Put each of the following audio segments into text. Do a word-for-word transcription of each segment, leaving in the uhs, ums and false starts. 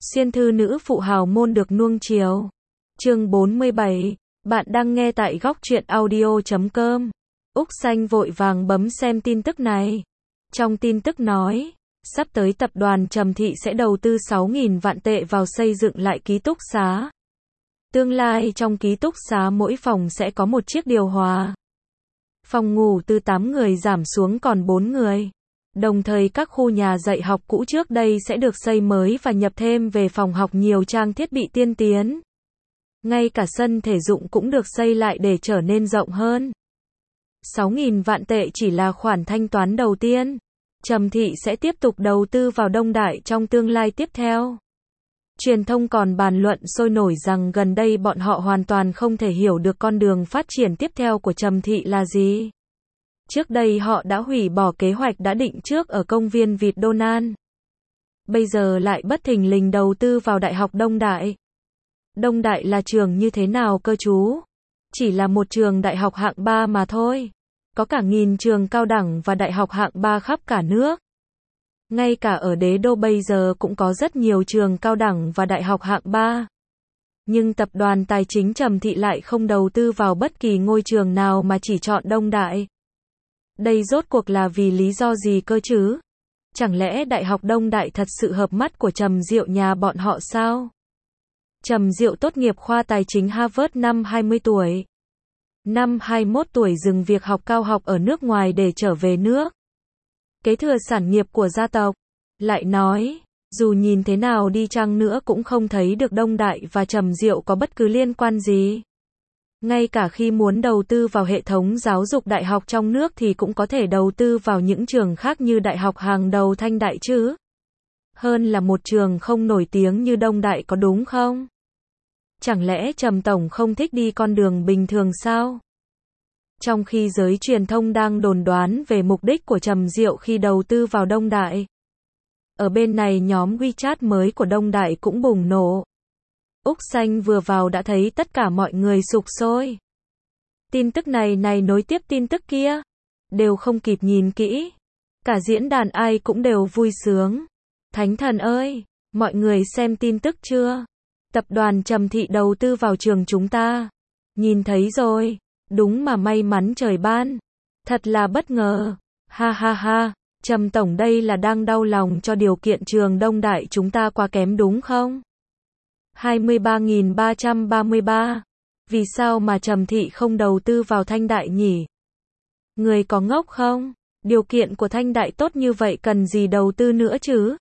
Xuyên thư nữ phụ hào môn được nuông chiều. Chương bốn mươi bảy. Bạn đang nghe tại góc truyện audio chấm com. Úc Xanh vội vàng bấm xem tin tức này. Trong tin tức nói, sắp tới tập đoàn Trầm Thị sẽ đầu tư sáu nghìn vạn tệ vào xây dựng lại ký túc xá. Tương lai trong ký túc xá mỗi phòng sẽ có một chiếc điều hòa. Phòng ngủ từ tám người giảm xuống còn bốn người. Đồng thời các khu nhà dạy học cũ trước đây sẽ được xây mới và nhập thêm về phòng học nhiều trang thiết bị tiên tiến. Ngay cả sân thể dụng cũng được xây lại để trở nên rộng hơn. sáu nghìn vạn tệ chỉ là khoản thanh toán đầu tiên. Trầm Thị sẽ tiếp tục đầu tư vào Đông Đại trong tương lai tiếp theo. Truyền thông còn bàn luận sôi nổi rằng gần đây bọn họ hoàn toàn không thể hiểu được con đường phát triển tiếp theo của Trầm Thị là gì. Trước đây họ đã hủy bỏ kế hoạch đã định trước ở công viên vịt Donald. Bây giờ lại bất thình lình đầu tư vào Đại học Đông Đại. Đông Đại là trường như thế nào cơ chú? Chỉ là một trường đại học hạng ba mà thôi. Có cả nghìn trường cao đẳng và đại học hạng ba khắp cả nước. Ngay cả ở đế đô bây giờ cũng có rất nhiều trường cao đẳng và đại học hạng ba. Nhưng tập đoàn tài chính Trầm Thị lại không đầu tư vào bất kỳ ngôi trường nào mà chỉ chọn Đông Đại. Đây rốt cuộc là vì lý do gì cơ chứ? Chẳng lẽ Đại học Đông Đại thật sự hợp mắt của Trầm Diệu nhà bọn họ sao? Trầm Diệu tốt nghiệp khoa tài chính Harvard năm hai mươi tuổi. Năm hai mươi mốt tuổi dừng việc học cao học ở nước ngoài để trở về nước. Kế thừa sản nghiệp của gia tộc. Lại nói, dù nhìn thế nào đi chăng nữa cũng không thấy được Đông Đại và Trầm Diệu có bất cứ liên quan gì. Ngay cả khi muốn đầu tư vào hệ thống giáo dục đại học trong nước thì cũng có thể đầu tư vào những trường khác như đại học hàng đầu Thanh Đại chứ. Hơn là một trường không nổi tiếng như Đông Đại có đúng không? Chẳng lẽ Trầm Tổng không thích đi con đường bình thường sao? Trong khi giới truyền thông đang đồn đoán về mục đích của Trầm Diệu khi đầu tư vào Đông Đại. Ở bên này nhóm WeChat mới của Đông Đại cũng bùng nổ. Úc Xanh vừa vào đã thấy tất cả mọi người sục sôi. Tin tức này này nối tiếp tin tức kia. Đều không kịp nhìn kỹ. Cả diễn đàn ai cũng đều vui sướng. Thánh thần ơi, mọi người xem tin tức chưa? Tập đoàn Trầm Thị đầu tư vào trường chúng ta. Nhìn thấy rồi. Đúng mà may mắn trời ban. Thật là bất ngờ. Ha ha ha. Trầm Tổng đây là đang đau lòng cho điều kiện trường Đông Đại chúng ta quá kém đúng không? hai mươi ba nghìn ba trăm ba mươi ba. Vì sao mà Trầm Thị không đầu tư vào Thanh Đại nhỉ? Người có ngốc không? Điều kiện của Thanh Đại tốt như vậy cần gì đầu tư nữa chứ?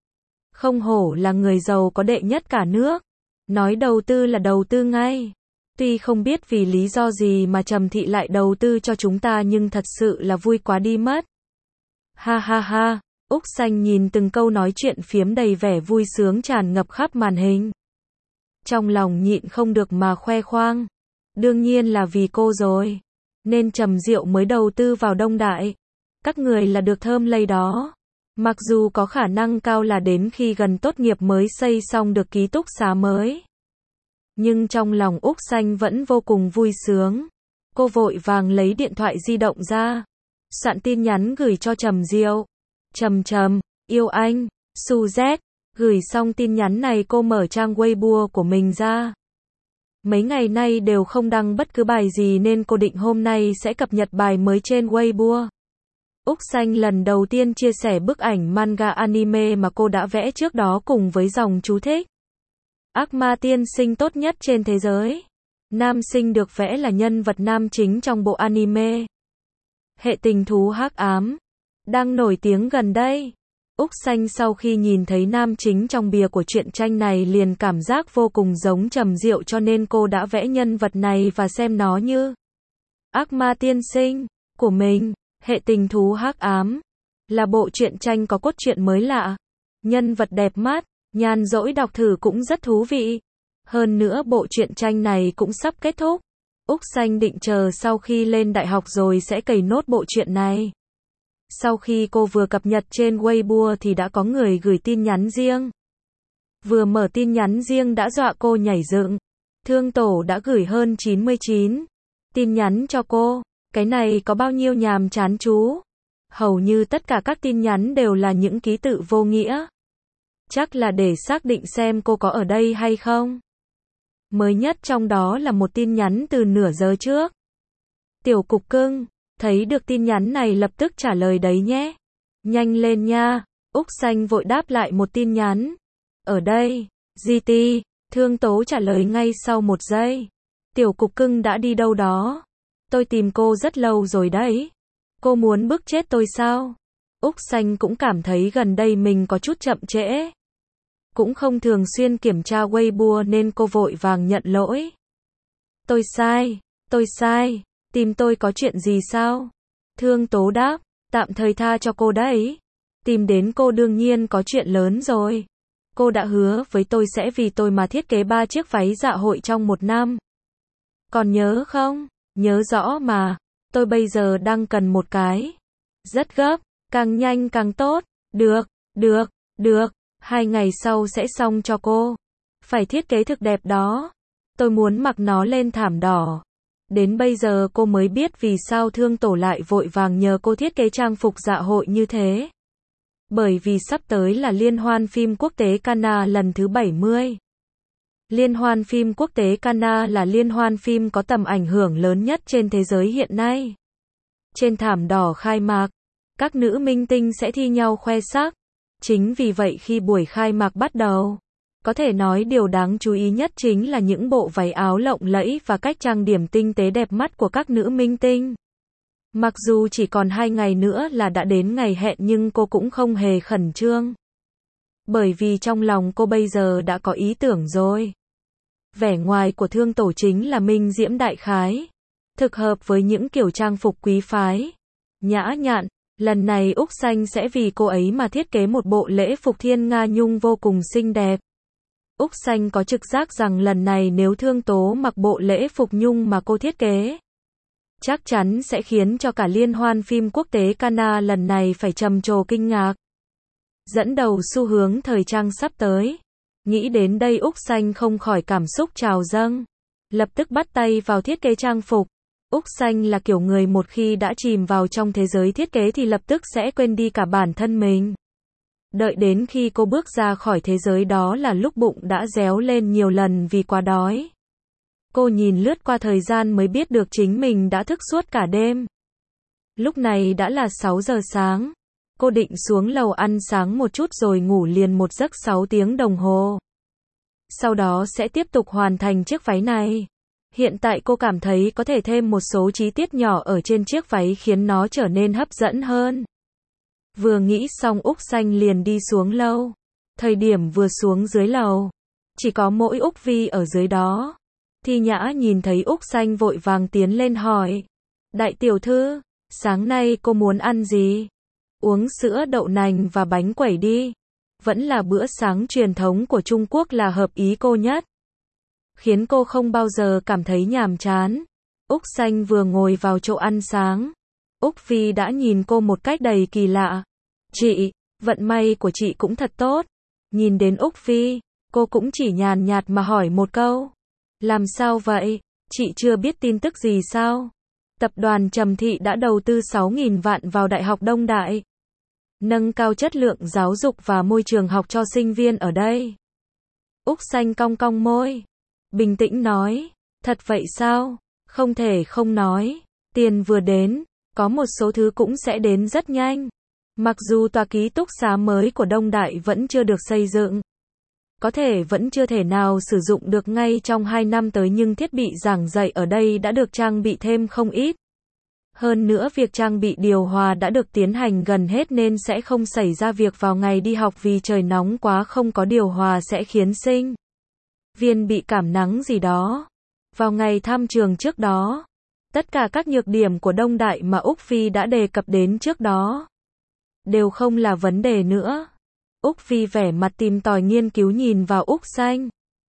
Không hổ là người giàu có đệ nhất cả nước. Nói đầu tư là đầu tư ngay. Tuy không biết vì lý do gì mà Trầm Thị lại đầu tư cho chúng ta nhưng thật sự là vui quá đi mất. Ha ha ha. Úc Xanh nhìn từng câu nói chuyện phiếm đầy vẻ vui sướng tràn ngập khắp màn hình. Trong lòng nhịn không được mà khoe khoang. Đương nhiên là vì cô rồi. Nên Trầm Diệu mới đầu tư vào Đông Đại. Các người là được thơm lây đó. Mặc dù có khả năng cao là đến khi gần tốt nghiệp mới xây xong được ký túc xá mới. Nhưng trong lòng Úc Xanh vẫn vô cùng vui sướng. Cô vội vàng lấy điện thoại di động ra. Soạn tin nhắn gửi cho Trầm Diệu. Trầm Trầm, yêu anh, Su Z. Gửi xong tin nhắn này cô mở trang Weibo của mình ra. Mấy ngày nay đều không đăng bất cứ bài gì nên cô định hôm nay sẽ cập nhật bài mới trên Weibo. Úc Xanh lần đầu tiên chia sẻ bức ảnh manga anime mà cô đã vẽ trước đó cùng với dòng chú thích. Ác ma tiên sinh tốt nhất trên thế giới. Nam sinh được vẽ là nhân vật nam chính trong bộ anime. Hệ tình thú hắc ám. Đang nổi tiếng gần đây. Úc Xanh sau khi nhìn thấy nam chính trong bìa của truyện tranh này liền cảm giác vô cùng giống Trầm Diệu cho nên cô đã vẽ nhân vật này và xem nó như ác ma tiên sinh của mình. Hệ tình thú hắc ám là bộ truyện tranh có cốt truyện mới lạ, nhân vật đẹp mắt, nhàn rỗi đọc thử cũng rất thú vị. Hơn nữa bộ truyện tranh này cũng sắp kết thúc. Úc Xanh định chờ sau khi lên đại học rồi sẽ cày nốt bộ truyện này. Sau khi cô vừa cập nhật trên Weibo thì đã có người gửi tin nhắn riêng. Vừa mở tin nhắn riêng đã dọa cô nhảy dựng. Thương Tổ đã gửi hơn chín mươi chín tin nhắn cho cô. Cái này có bao nhiêu nhàm chán chú? Hầu như tất cả các tin nhắn đều là những ký tự vô nghĩa. Chắc là để xác định xem cô có ở đây hay không. Mới nhất trong đó là một tin nhắn từ nửa giờ trước. Tiểu cục cưng, thấy được tin nhắn này lập tức trả lời đấy nhé. Nhanh lên nha. Úc Xanh vội đáp lại một tin nhắn. Ở đây, giê tê, Thương Tố trả lời ngay sau một giây. Tiểu cục cưng đã đi đâu đó? Tôi tìm cô rất lâu rồi đấy. Cô muốn bức chết tôi sao? Úc Xanh cũng cảm thấy gần đây mình có chút chậm trễ. Cũng không thường xuyên kiểm tra Weibo nên cô vội vàng nhận lỗi. Tôi sai, tôi sai, tìm tôi có chuyện gì sao? Thương Tố đáp, tạm thời tha cho cô đấy. Tìm đến cô đương nhiên có chuyện lớn rồi. Cô đã hứa với tôi sẽ vì tôi mà thiết kế ba chiếc váy dạ hội trong một năm. Còn nhớ không? Nhớ rõ mà. Tôi bây giờ đang cần một cái. Rất gấp, càng nhanh càng tốt. Được, được, được. Hai ngày sau sẽ xong cho cô. Phải thiết kế thực đẹp đó. Tôi muốn mặc nó lên thảm đỏ. Đến bây giờ cô mới biết vì sao Thương Tổ lại vội vàng nhờ cô thiết kế trang phục dạ hội như thế. Bởi vì sắp tới là Liên hoan phim quốc tế Cannes lần thứ bảy mươi. Liên hoan phim quốc tế Cannes là liên hoan phim có tầm ảnh hưởng lớn nhất trên thế giới hiện nay. Trên thảm đỏ khai mạc, các nữ minh tinh sẽ thi nhau khoe sắc. Chính vì vậy khi buổi khai mạc bắt đầu, có thể nói điều đáng chú ý nhất chính là những bộ váy áo lộng lẫy và cách trang điểm tinh tế đẹp mắt của các nữ minh tinh. Mặc dù chỉ còn hai ngày nữa là đã đến ngày hẹn nhưng cô cũng không hề khẩn trương. Bởi vì trong lòng cô bây giờ đã có ý tưởng rồi. Vẻ ngoài của Thương Tổ chính là minh diễm đại khái. Thực hợp với những kiểu trang phục quý phái. Nhã nhặn, lần này Úc Xanh sẽ vì cô ấy mà thiết kế một bộ lễ phục thiên nga nhung vô cùng xinh đẹp. Úc Xanh có trực giác rằng lần này nếu Thương Tố mặc bộ lễ phục nhung mà cô thiết kế, chắc chắn sẽ khiến cho cả liên hoan phim quốc tế Cannes lần này phải trầm trồ kinh ngạc. Dẫn đầu xu hướng thời trang sắp tới. Nghĩ đến đây Úc Xanh không khỏi cảm xúc trào dâng. Lập tức bắt tay vào thiết kế trang phục. Úc Xanh là kiểu người một khi đã chìm vào trong thế giới thiết kế thì lập tức sẽ quên đi cả bản thân mình. Đợi đến khi cô bước ra khỏi thế giới đó là lúc bụng đã réo lên nhiều lần vì quá đói. Cô nhìn lướt qua thời gian mới biết được chính mình đã thức suốt cả đêm. Lúc này đã là sáu giờ sáng. Cô định xuống lầu ăn sáng một chút rồi ngủ liền một giấc sáu tiếng đồng hồ. Sau đó sẽ tiếp tục hoàn thành chiếc váy này. Hiện tại cô cảm thấy có thể thêm một số chi tiết nhỏ ở trên chiếc váy khiến nó trở nên hấp dẫn hơn. Vừa nghĩ xong Úc Xanh liền đi xuống lầu. Thời điểm vừa xuống dưới lầu, chỉ có mỗi Úc Vi ở dưới đó. Thi Nhã nhìn thấy Úc Xanh vội vàng tiến lên hỏi. Đại tiểu thư, sáng nay cô muốn ăn gì? Uống sữa đậu nành và bánh quẩy đi. Vẫn là bữa sáng truyền thống của Trung Quốc là hợp ý cô nhất. Khiến cô không bao giờ cảm thấy nhàm chán. Úc Xanh vừa ngồi vào chỗ ăn sáng. Úc Vi đã nhìn cô một cách đầy kỳ lạ. Chị, vận may của chị cũng thật tốt. Nhìn đến Úc Vi, cô cũng chỉ nhàn nhạt mà hỏi một câu. Làm sao vậy? Chị chưa biết tin tức gì sao? Tập đoàn Trầm Thị đã đầu tư sáu nghìn vạn vào Đại học Đông Đại. Nâng cao chất lượng giáo dục và môi trường học cho sinh viên ở đây. Úc Xanh cong cong môi. Bình tĩnh nói. Thật vậy sao? Không thể không nói. Tiền vừa đến, có một số thứ cũng sẽ đến rất nhanh. Mặc dù tòa ký túc xá mới của Đông Đại vẫn chưa được xây dựng. Có thể vẫn chưa thể nào sử dụng được ngay trong hai năm tới nhưng thiết bị giảng dạy ở đây đã được trang bị thêm không ít. Hơn nữa việc trang bị điều hòa đã được tiến hành gần hết nên sẽ không xảy ra việc vào ngày đi học vì trời nóng quá không có điều hòa sẽ khiến sinh viên bị cảm nắng gì đó. Vào ngày thăm trường trước đó, tất cả các nhược điểm của Đông Đại mà Úc Phi đã đề cập đến trước đó đều không là vấn đề nữa. Úc Phi vẻ mặt tìm tòi nghiên cứu nhìn vào Úc Xanh.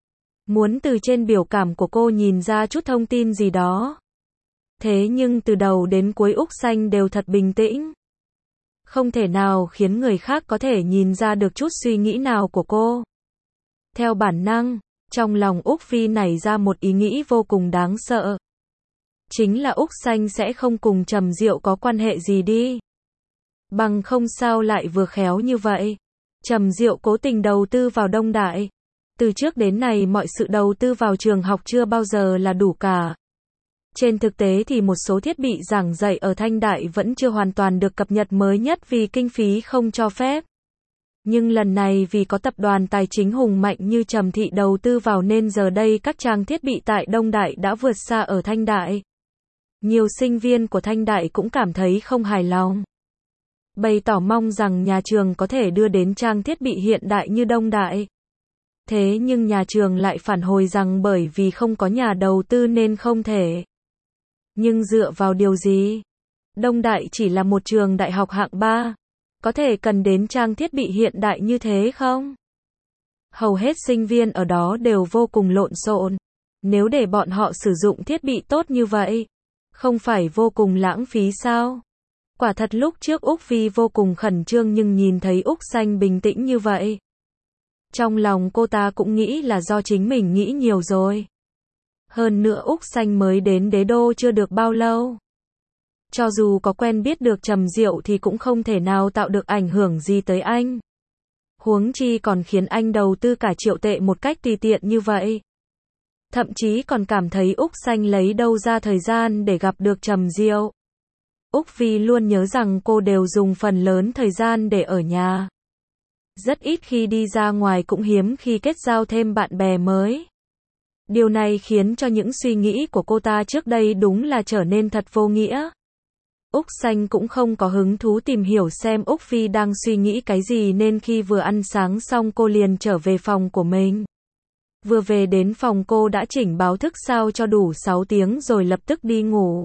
Muốn từ trên biểu cảm của cô nhìn ra chút thông tin gì đó. Thế nhưng từ đầu đến cuối Úc Xanh đều thật bình tĩnh. Không thể nào khiến người khác có thể nhìn ra được chút suy nghĩ nào của cô. Theo bản năng, trong lòng Úc Phi nảy ra một ý nghĩ vô cùng đáng sợ. Chính là Úc Xanh sẽ không cùng Trầm Diệu có quan hệ gì đi. Bằng không sao lại vừa khéo như vậy. Trầm Diệu cố tình đầu tư vào Đông Đại. Từ trước đến nay mọi sự đầu tư vào trường học chưa bao giờ là đủ cả. Trên thực tế thì một số thiết bị giảng dạy ở Thanh Đại vẫn chưa hoàn toàn được cập nhật mới nhất vì kinh phí không cho phép. Nhưng lần này vì có tập đoàn tài chính hùng mạnh như Trầm Thị đầu tư vào nên giờ đây các trang thiết bị tại Đông Đại đã vượt xa ở Thanh Đại. Nhiều sinh viên của Thanh Đại cũng cảm thấy không hài lòng. Bày tỏ mong rằng nhà trường có thể đưa đến trang thiết bị hiện đại như Đông Đại. Thế nhưng nhà trường lại phản hồi rằng bởi vì không có nhà đầu tư nên không thể. Nhưng dựa vào điều gì? Đông Đại chỉ là một trường đại học hạng ba. Có thể cần đến trang thiết bị hiện đại như thế không? Hầu hết sinh viên ở đó đều vô cùng lộn xộn. Nếu để bọn họ sử dụng thiết bị tốt như vậy, không phải vô cùng lãng phí sao? Quả thật lúc trước Úc Vi vô cùng khẩn trương nhưng nhìn thấy Úc Xanh bình tĩnh như vậy. Trong lòng cô ta cũng nghĩ là do chính mình nghĩ nhiều rồi. Hơn nữa Úc Xanh mới đến đế đô chưa được bao lâu. Cho dù có quen biết được Trầm Diệu thì cũng không thể nào tạo được ảnh hưởng gì tới anh. Huống chi còn khiến anh đầu tư cả triệu tệ một cách tùy tiện như vậy. Thậm chí còn cảm thấy Úc Xanh lấy đâu ra thời gian để gặp được Trầm Diệu. Úc Vi luôn nhớ rằng cô đều dùng phần lớn thời gian để ở nhà. Rất ít khi đi ra ngoài cũng hiếm khi kết giao thêm bạn bè mới. Điều này khiến cho những suy nghĩ của cô ta trước đây đúng là trở nên thật vô nghĩa. Úc Xanh cũng không có hứng thú tìm hiểu xem Úc Vi đang suy nghĩ cái gì nên khi vừa ăn sáng xong cô liền trở về phòng của mình. Vừa về đến phòng cô đã chỉnh báo thức sao cho đủ sáu tiếng rồi lập tức đi ngủ.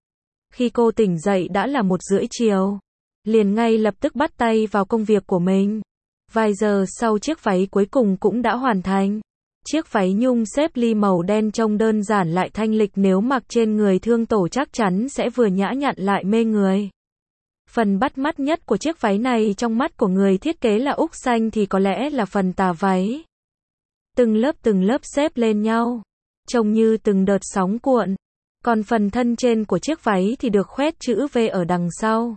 Khi cô tỉnh dậy đã là một rưỡi chiều. Liền ngay lập tức bắt tay vào công việc của mình. Vài giờ sau chiếc váy cuối cùng cũng đã hoàn thành. Chiếc váy nhung xếp ly màu đen trông đơn giản lại thanh lịch nếu mặc trên người Thương Tổ chắc chắn sẽ vừa nhã nhặn lại mê người. Phần bắt mắt nhất của chiếc váy này trong mắt của người thiết kế là Úc Xanh thì có lẽ là phần tà váy. Từng lớp từng lớp xếp lên nhau, trông như từng đợt sóng cuộn. Còn phần thân trên của chiếc váy thì được khoét chữ V ở đằng sau.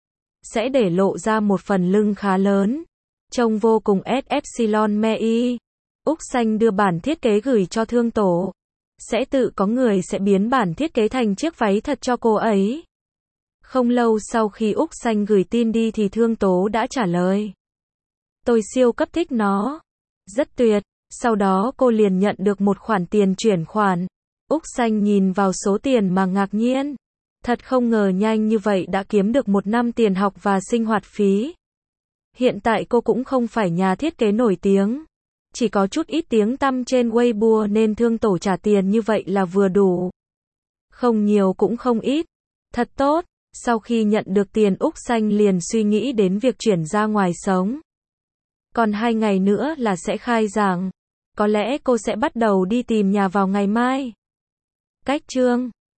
Sẽ để lộ ra một phần lưng khá lớn. Trông vô cùng S Epsilon Mei. Úc Xanh đưa bản thiết kế gửi cho Thương Tổ. Sẽ tự có người sẽ biến bản thiết kế thành chiếc váy thật cho cô ấy. Không lâu sau khi Úc Xanh gửi tin đi thì Thương Tố đã trả lời. Tôi siêu cấp thích nó. Rất tuyệt. Sau đó cô liền nhận được một khoản tiền chuyển khoản. Úc Xanh nhìn vào số tiền mà ngạc nhiên. Thật không ngờ nhanh như vậy đã kiếm được một năm tiền học và sinh hoạt phí. Hiện tại cô cũng không phải nhà thiết kế nổi tiếng. Chỉ có chút ít tiếng tăm trên Weibo nên Thương Tổ trả tiền như vậy là vừa đủ. Không nhiều cũng không ít. Thật tốt. Sau khi nhận được tiền Úc Xanh liền suy nghĩ đến việc chuyển ra ngoài sống. Còn hai ngày nữa là sẽ khai giảng. Có lẽ cô sẽ bắt đầu đi tìm nhà vào ngày mai. Cách chương